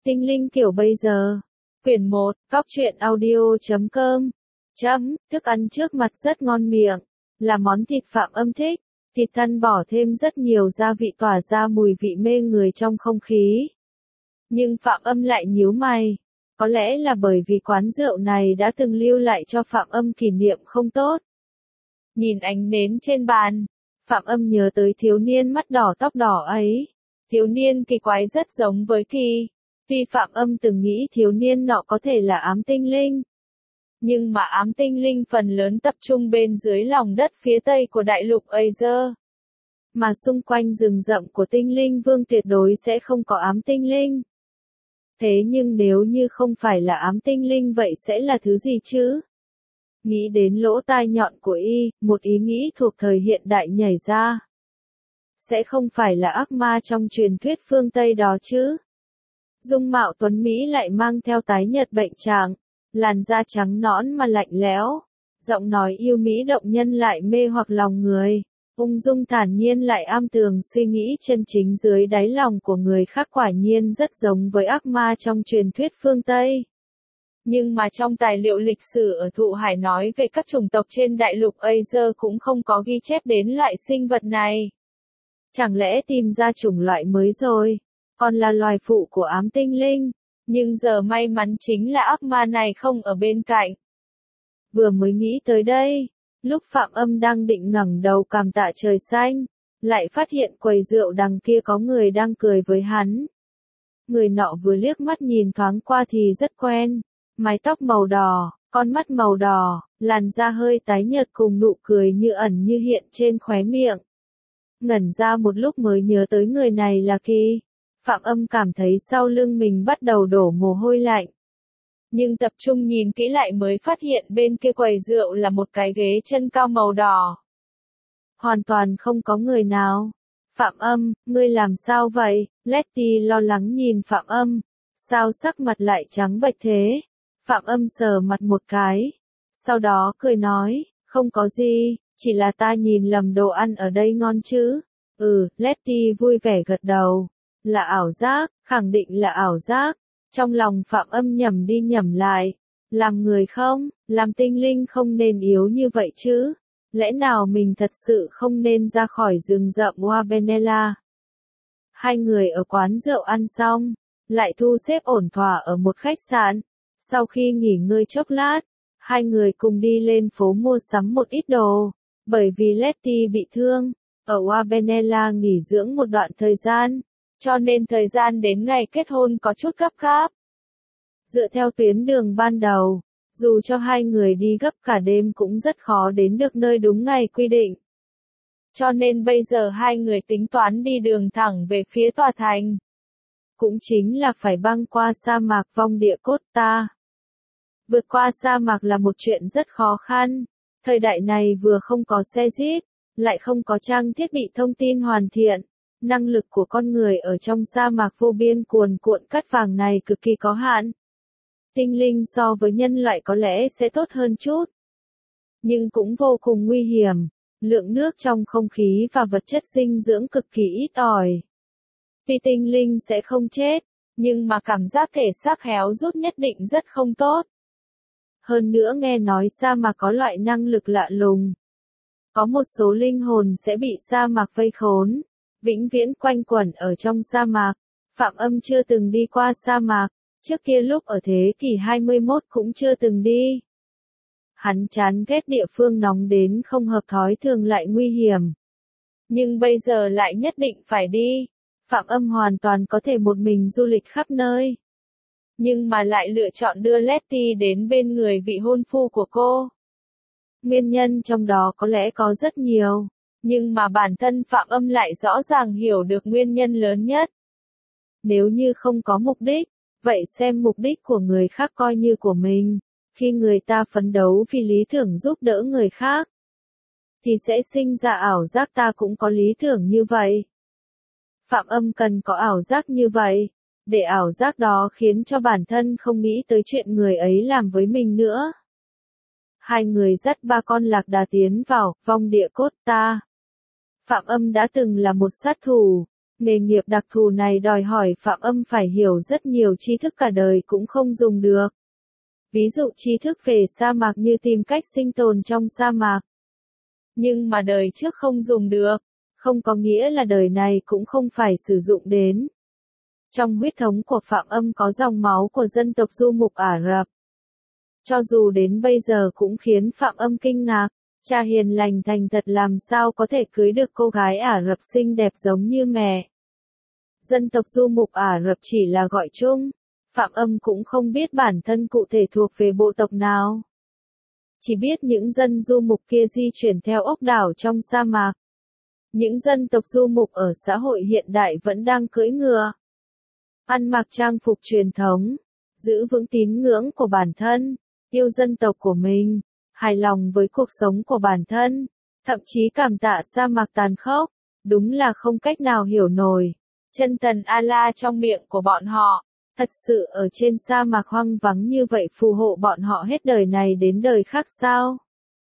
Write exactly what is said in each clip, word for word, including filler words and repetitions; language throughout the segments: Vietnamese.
Tinh linh kiểu bây giờ. Quyển một, góc truyện audio chấm com. Chấm, thức ăn trước mặt rất ngon miệng. Là món thịt Phạm Âm thích. Thịt thăn bỏ thêm rất nhiều gia vị tỏa ra mùi vị mê người trong không khí. Nhưng Phạm Âm lại nhíu mày. Có lẽ là bởi vì quán rượu này đã từng lưu lại cho Phạm Âm kỷ niệm không tốt. Nhìn ánh nến trên bàn, Phạm Âm nhớ tới thiếu niên mắt đỏ tóc đỏ ấy. Thiếu niên kỳ quái rất giống với Kỳ. Tuy Phạm Âm từng nghĩ thiếu niên nọ có thể là ám tinh linh. Nhưng mà ám tinh linh phần lớn tập trung bên dưới lòng đất phía tây của đại lục Azer. Mà xung quanh rừng rậm của tinh linh vương tuyệt đối sẽ không có ám tinh linh. Thế nhưng nếu như không phải là ám tinh linh vậy sẽ là thứ gì chứ? Nghĩ đến lỗ tai nhọn của y, một ý nghĩ thuộc thời hiện đại nhảy ra. Sẽ không phải là ác ma trong truyền thuyết phương Tây đó chứ? Dung mạo tuấn Mỹ lại mang theo tái nhợt bệnh trạng, làn da trắng nõn mà lạnh lẽo, giọng nói yêu mỹ động nhân lại mê hoặc lòng người, ung dung thản nhiên lại am tường suy nghĩ chân chính dưới đáy lòng của người khác, quả nhiên rất giống với ác ma trong truyền thuyết phương Tây. Nhưng mà trong tài liệu lịch sử ở Thụ Hải nói về các chủng tộc trên đại lục Azer cũng không có ghi chép đến loại sinh vật này. Chẳng lẽ tìm ra chủng loại mới rồi? Còn là loài phụ của ám tinh linh, nhưng giờ may mắn chính là ác ma này không ở bên cạnh. Vừa mới nghĩ tới đây, lúc Phạm Âm đang định ngẩng đầu cảm tạ trời xanh, lại phát hiện quầy rượu đằng kia có người đang cười với hắn. Người nọ vừa liếc mắt nhìn thoáng qua thì rất quen, mái tóc màu đỏ, con mắt màu đỏ, làn da hơi tái nhợt cùng nụ cười như ẩn như hiện trên khóe miệng. Ngẩn ra một lúc mới nhớ tới người này là Kỳ. Phạm Âm cảm thấy sau lưng mình bắt đầu đổ mồ hôi lạnh. Nhưng tập trung nhìn kỹ lại mới phát hiện bên kia quầy rượu là một cái ghế chân cao màu đỏ. Hoàn toàn không có người nào. Phạm Âm, ngươi làm sao vậy? Letty lo lắng nhìn Phạm Âm. Sao sắc mặt lại trắng bệch thế? Phạm Âm sờ mặt một cái. Sau đó cười nói, không có gì, chỉ là ta nhìn lầm đồ ăn ở đây ngon chứ. Ừ, Letty vui vẻ gật đầu. Là ảo giác, khẳng định là ảo giác. Trong lòng Phạm Âm nhẩm đi nhẩm lại. Làm người không, làm tinh linh không nên yếu như vậy chứ. Lẽ nào mình thật sự không nên ra khỏi rừng rậm Wabenela? Hai người ở quán rượu ăn xong, lại thu xếp ổn thỏa ở một khách sạn. Sau khi nghỉ ngơi chốc lát, hai người cùng đi lên phố mua sắm một ít đồ. Bởi vì Letty bị thương, ở Wabenela nghỉ dưỡng một đoạn thời gian. Cho nên thời gian đến ngày kết hôn có chút gấp gáp. Dựa theo tuyến đường ban đầu, dù cho hai người đi gấp cả đêm cũng rất khó đến được nơi đúng ngày quy định. Cho nên bây giờ hai người tính toán đi đường thẳng về phía tòa thành. Cũng chính là phải băng qua sa mạc vong địa Costa. Vượt qua sa mạc là một chuyện rất khó khăn. Thời đại này vừa không có xe jeep, lại không có trang thiết bị thông tin hoàn thiện. Năng lực của con người ở trong sa mạc vô biên cuồn cuộn cát vàng này cực kỳ có hạn. Tinh linh so với nhân loại có lẽ sẽ tốt hơn chút. Nhưng cũng vô cùng nguy hiểm. Lượng nước trong không khí và vật chất dinh dưỡng cực kỳ ít ỏi. Tuy tinh linh sẽ không chết, nhưng mà cảm giác thể xác héo rút nhất định rất không tốt. Hơn nữa nghe nói sa mạc có loại năng lực lạ lùng. Có một số linh hồn sẽ bị sa mạc vây khốn. Vĩnh viễn quanh quẩn ở trong sa mạc. Phạm Âm chưa từng đi qua sa mạc, trước kia lúc ở thế kỷ hai mươi mốt cũng chưa từng đi. Hắn chán ghét địa phương nóng đến không hợp thói thường lại nguy hiểm. Nhưng bây giờ lại nhất định phải đi. Phạm Âm hoàn toàn có thể một mình du lịch khắp nơi. Nhưng mà lại lựa chọn đưa Letty đến bên người vị hôn phu của cô. Nguyên nhân trong đó có lẽ có rất nhiều. Nhưng mà bản thân Phạm Âm lại rõ ràng hiểu được nguyên nhân lớn nhất. Nếu như không có mục đích, vậy xem mục đích của người khác coi như của mình. Khi người ta phấn đấu vì lý tưởng giúp đỡ người khác, thì sẽ sinh ra ảo giác ta cũng có lý tưởng như vậy. Phạm Âm cần có ảo giác như vậy, để ảo giác đó khiến cho bản thân không nghĩ tới chuyện người ấy làm với mình nữa. Hai người dắt ba con lạc đà tiến vào vong địa Costa. Phạm Âm đã từng là một sát thủ, Nghề nghiệp đặc thù này đòi hỏi Phạm Âm phải hiểu rất nhiều tri thức cả đời cũng không dùng được. Ví dụ tri thức về sa mạc như tìm cách sinh tồn trong sa mạc. Nhưng mà đời trước không dùng được, không có nghĩa là đời này cũng không phải sử dụng đến. Trong huyết thống của Phạm Âm có dòng máu của dân tộc du mục Ả Rập. Cho dù đến bây giờ cũng khiến Phạm Âm kinh ngạc, cha hiền lành thành thật làm sao có thể cưới được cô gái Ả Rập xinh đẹp giống như mẹ. Dân tộc du mục Ả Rập chỉ là gọi chung, Phạm Âm cũng không biết bản thân cụ thể thuộc về bộ tộc nào. Chỉ biết những dân du mục kia di chuyển theo ốc đảo trong sa mạc. Những dân tộc du mục ở xã hội hiện đại vẫn đang cưỡi ngựa, ăn mặc trang phục truyền thống, giữ vững tín ngưỡng của bản thân, yêu dân tộc của mình, hài lòng với cuộc sống của bản thân, thậm chí cảm tạ sa mạc tàn khốc, đúng là không cách nào hiểu nổi. Chân thần Allah trong miệng của bọn họ, thật sự ở trên sa mạc hoang vắng như vậy phù hộ bọn họ hết đời này đến đời khác sao?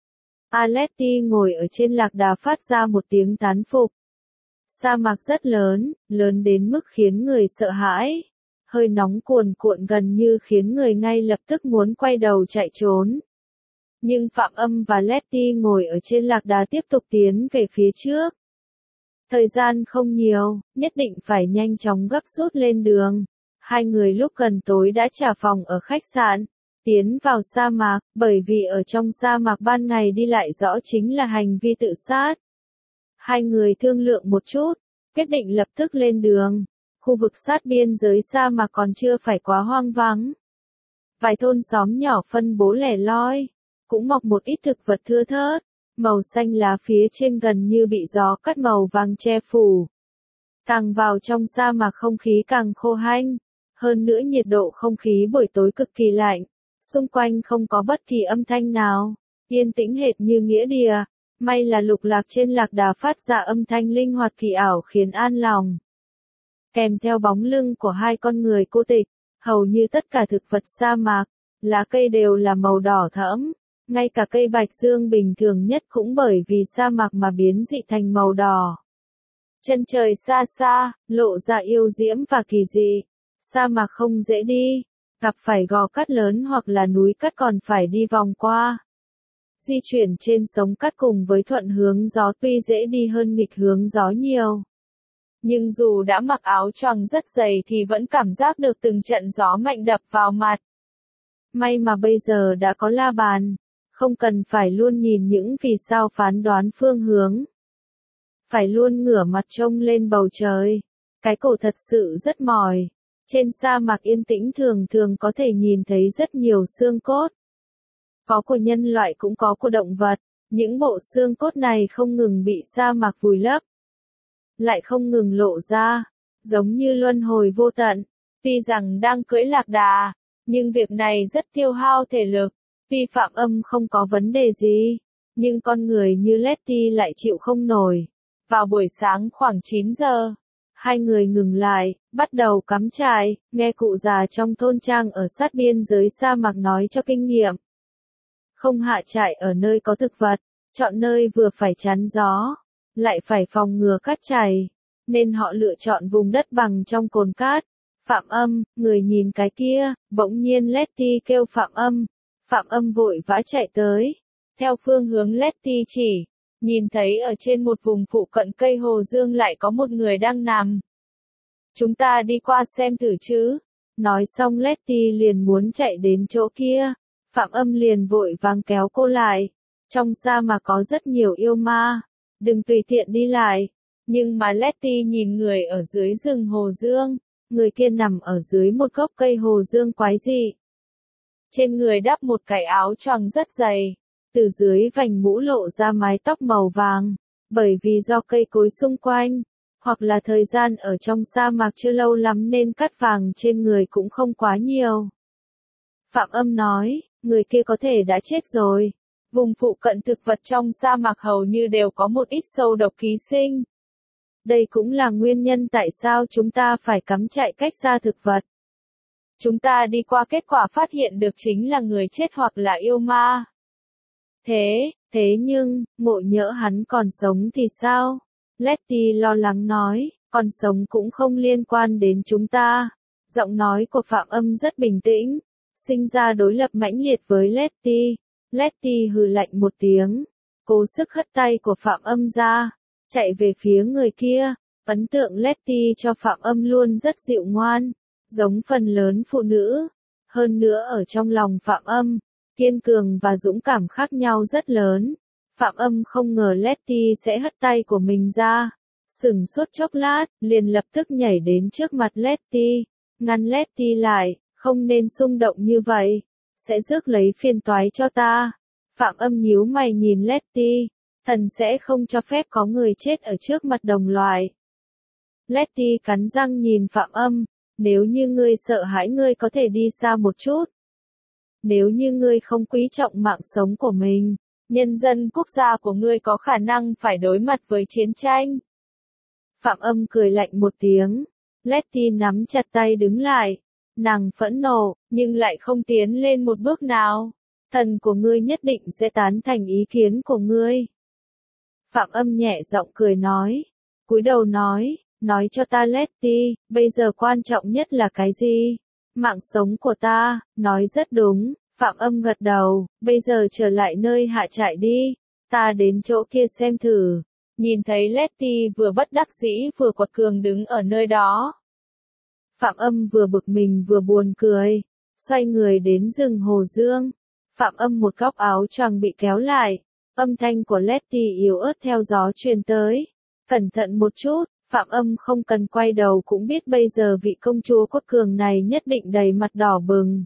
Aleti ngồi ở trên lạc đà phát ra một tiếng thán phục. Sa mạc rất lớn, lớn đến mức khiến người sợ hãi. Hơi nóng cuồn cuộn gần như khiến người ngay lập tức muốn quay đầu chạy trốn. Nhưng Phạm Âm và Letty ngồi ở trên lạc đà tiếp tục tiến về phía trước. Thời gian không nhiều, nhất định phải nhanh chóng gấp rút lên đường. Hai người lúc gần tối đã trả phòng ở khách sạn, tiến vào sa mạc, bởi vì ở trong sa mạc ban ngày đi lại rõ chính là hành vi tự sát. Hai người thương lượng một chút, quyết định lập tức lên đường. Khu vực sát biên giới sa mạc còn chưa phải quá hoang vắng. Vài thôn xóm nhỏ phân bố lẻ loi, cũng mọc một ít thực vật thưa thớt, màu xanh lá phía trên gần như bị gió cắt màu vàng che phủ. Càng vào trong sa mạc không khí càng khô hanh, hơn nữa nhiệt độ không khí buổi tối cực kỳ lạnh, xung quanh không có bất kỳ âm thanh nào, yên tĩnh hệt như nghĩa địa. May là lục lạc trên lạc đà phát ra âm thanh linh hoạt kỳ ảo khiến an lòng. Kèm theo bóng lưng của hai con người cô tịch, hầu như tất cả thực vật sa mạc, lá cây đều là màu đỏ thẫm, ngay cả cây bạch dương bình thường nhất cũng bởi vì sa mạc mà biến dị thành màu đỏ. Chân trời xa xa, lộ ra yêu diễm và kỳ dị, sa mạc không dễ đi, gặp phải gò cát lớn hoặc là núi cát còn phải đi vòng qua. Di chuyển trên sống cát cùng với thuận hướng gió tuy dễ đi hơn nghịch hướng gió nhiều. Nhưng dù đã mặc áo choàng rất dày thì vẫn cảm giác được từng trận gió mạnh đập vào mặt. May mà bây giờ đã có la bàn, không cần phải luôn nhìn những vì sao phán đoán phương hướng. Phải luôn ngửa mặt trông lên bầu trời. Cái cổ thật sự rất mỏi. Trên sa mạc yên tĩnh thường thường có thể nhìn thấy rất nhiều xương cốt. Có của nhân loại cũng có của động vật, những bộ xương cốt này không ngừng bị sa mạc vùi lấp, lại không ngừng lộ ra, giống như luân hồi vô tận. Tuy rằng đang cưỡi lạc đà, nhưng việc này rất tiêu hao thể lực. Tuy Phạm Âm không có vấn đề gì, nhưng con người như Letty lại chịu không nổi. Vào buổi sáng khoảng chín giờ, hai người ngừng lại, bắt đầu cắm trại, nghe cụ già trong thôn trang ở sát biên giới sa mạc nói cho kinh nghiệm. Không hạ trại ở nơi có thực vật, chọn nơi vừa phải chắn gió, lại phải phòng ngừa cát chảy, nên họ lựa chọn vùng đất bằng trong cồn cát. Phạm Âm, người nhìn cái kia, bỗng nhiên Letty kêu Phạm Âm. Phạm Âm vội vã chạy tới, theo phương hướng Letty chỉ, nhìn thấy ở trên một vùng phụ cận cây hồ dương lại có một người đang nằm. Chúng ta đi qua xem thử chứ. Nói xong Letty liền muốn chạy đến chỗ kia. Phạm Âm liền vội vàng kéo cô lại. Trong sa mạc có rất nhiều yêu ma, đừng tùy tiện đi lại. Nhưng mà Letty nhìn người ở dưới rừng hồ dương, người kia nằm ở dưới một gốc cây hồ dương quái dị. Trên người đắp một cái áo choàng rất dày, từ dưới vành mũ lộ ra mái tóc màu vàng, bởi vì do cây cối xung quanh, hoặc là thời gian ở trong sa mạc chưa lâu lắm nên cát vàng trên người cũng không quá nhiều. Phạm Âm nói, người kia có thể đã chết rồi. Vùng phụ cận thực vật trong sa mạc hầu như đều có một ít sâu độc ký sinh. Đây cũng là nguyên nhân tại sao chúng ta phải cắm trại cách xa thực vật. Chúng ta đi qua kết quả phát hiện được chính là người chết hoặc là yêu ma. Thế, thế nhưng, ngộ nhỡ hắn còn sống thì sao? Letty lo lắng nói, còn sống cũng không liên quan đến chúng ta. Giọng nói của Phạm Âm rất bình tĩnh, sinh ra đối lập mãnh liệt với Letty. Letty hừ lạnh một tiếng, cố sức hất tay của Phạm Âm ra, chạy về phía người kia. Ấn tượng Letty cho Phạm Âm luôn rất dịu ngoan, giống phần lớn phụ nữ. Hơn nữa ở trong lòng Phạm Âm, kiên cường và dũng cảm khác nhau rất lớn. Phạm Âm không ngờ Letty sẽ hất tay của mình ra. Sửng sốt chốc lát, liền lập tức nhảy đến trước mặt Letty, ngăn Letty lại, không nên xung động như vậy, sẽ rước lấy phiền toái cho ta. Phạm Âm nhíu mày nhìn Letty, thần sẽ không cho phép có người chết ở trước mặt đồng loại. Letty cắn răng nhìn Phạm Âm, nếu như ngươi sợ hãi ngươi có thể đi xa một chút. Nếu như ngươi không quý trọng mạng sống của mình, nhân dân quốc gia của ngươi có khả năng phải đối mặt với chiến tranh. Phạm Âm cười lạnh một tiếng, Letty nắm chặt tay đứng lại, nàng phẫn nộ, nhưng lại không tiến lên một bước nào. Thần của ngươi nhất định sẽ tán thành ý kiến của ngươi. Phạm Âm nhẹ giọng cười nói, cúi đầu nói, nói cho ta Letty, bây giờ quan trọng nhất là cái gì? Mạng sống của ta, nói rất đúng. Phạm Âm gật đầu, bây giờ trở lại nơi hạ trại đi, ta đến chỗ kia xem thử. Nhìn thấy Letty vừa bất đắc dĩ vừa quật cường đứng ở nơi đó. Phạm Âm vừa bực mình vừa buồn cười, xoay người đến rừng Hồ Dương. Phạm Âm một góc áo choàng bị kéo lại, âm thanh của Letty yếu ớt theo gió truyền tới. Cẩn thận một chút, Phạm Âm không cần quay đầu cũng biết bây giờ vị công chúa quật cường này nhất định đầy mặt đỏ bừng.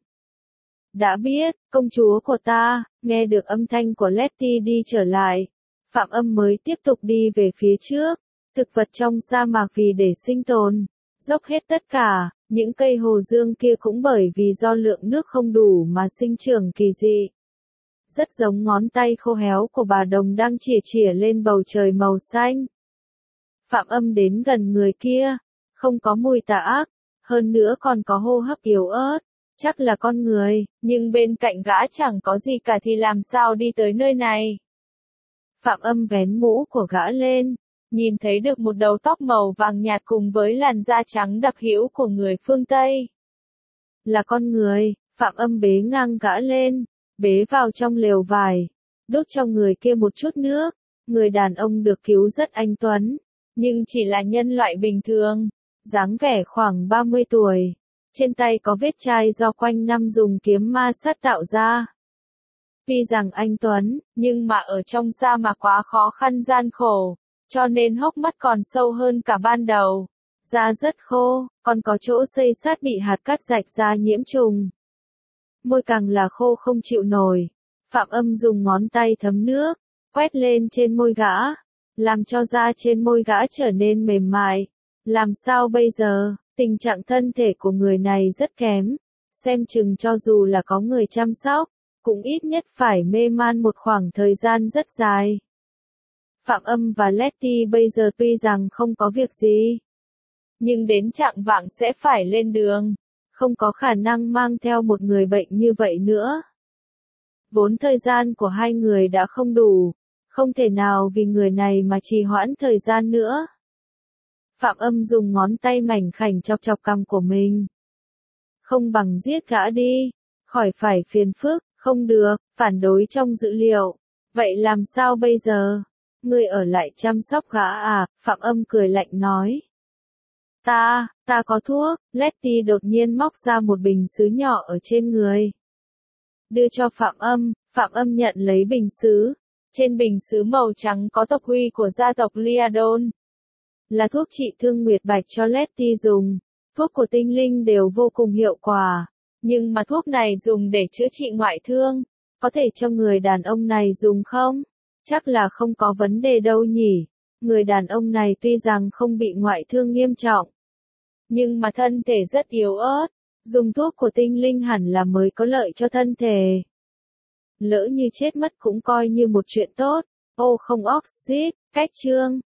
Đã biết, công chúa của ta, nghe được âm thanh của Letty đi trở lại. Phạm Âm mới tiếp tục đi về phía trước. Thực vật trong sa mạc vì để sinh tồn, dốc hết tất cả, những cây hồ dương kia cũng bởi vì do lượng nước không đủ mà sinh trưởng kỳ dị. Rất giống ngón tay khô héo của bà đồng đang chìa chìa lên bầu trời màu xanh. Phạm Âm đến gần người kia, không có mùi tà ác, hơn nữa còn có hô hấp yếu ớt, chắc là con người, nhưng bên cạnh gã chẳng có gì cả thì làm sao đi tới nơi này. Phạm Âm vén mũ của gã lên, nhìn thấy được một đầu tóc màu vàng nhạt cùng với làn da trắng đặc hữu của người phương Tây. Là con người, Phạm Âm bế ngang gã lên, bế vào trong lều vải, đút cho người kia một chút nước. Người đàn ông được cứu rất anh tuấn, nhưng chỉ là nhân loại bình thường, dáng vẻ khoảng ba mươi tuổi. Trên tay có vết chai do quanh năm dùng kiếm ma sát tạo ra. Tuy rằng anh tuấn, nhưng mà ở trong sa mạc quá khó khăn gian khổ, cho nên hốc mắt còn sâu hơn cả ban đầu. Da rất khô, còn có chỗ xây sát bị hạt cát rạch ra nhiễm trùng. Môi càng là khô không chịu nổi. Phạm Âm dùng ngón tay thấm nước, quét lên trên môi gã, làm cho da trên môi gã trở nên mềm mại. Làm sao bây giờ, tình trạng thân thể của người này rất kém, xem chừng cho dù là có người chăm sóc, cũng ít nhất phải mê man một khoảng thời gian rất dài. Phạm Âm và Letty bây giờ tuy rằng không có việc gì, nhưng đến chạng vạng sẽ phải lên đường, không có khả năng mang theo một người bệnh như vậy nữa. Vốn thời gian của hai người đã không đủ, không thể nào vì người này mà trì hoãn thời gian nữa. Phạm Âm dùng ngón tay mảnh khảnh chọc chọc cằm của mình. Không bằng giết gã đi, khỏi phải phiền phức, không được, phản đối trong dữ liệu. Vậy làm sao bây giờ? Ngươi ở lại chăm sóc gã à? Phạm Âm cười lạnh nói. Ta, ta có thuốc. Letty đột nhiên móc ra một bình sứ nhỏ ở trên người. Đưa cho Phạm Âm, Phạm Âm nhận lấy bình sứ. Trên bình sứ màu trắng có tộc huy của gia tộc Liadon. Là thuốc trị thương nguyệt bạch cho Letty dùng. Thuốc của tinh linh đều vô cùng hiệu quả. Nhưng mà thuốc này dùng để chữa trị ngoại thương. Có thể cho người đàn ông này dùng không? Chắc là không có vấn đề đâu nhỉ. Người đàn ông này tuy rằng không bị ngoại thương nghiêm trọng, nhưng mà thân thể rất yếu ớt. Dùng thuốc của tinh linh hẳn là mới có lợi cho thân thể. Lỡ như chết mất cũng coi như một chuyện tốt. Ô không oxit, cách chương.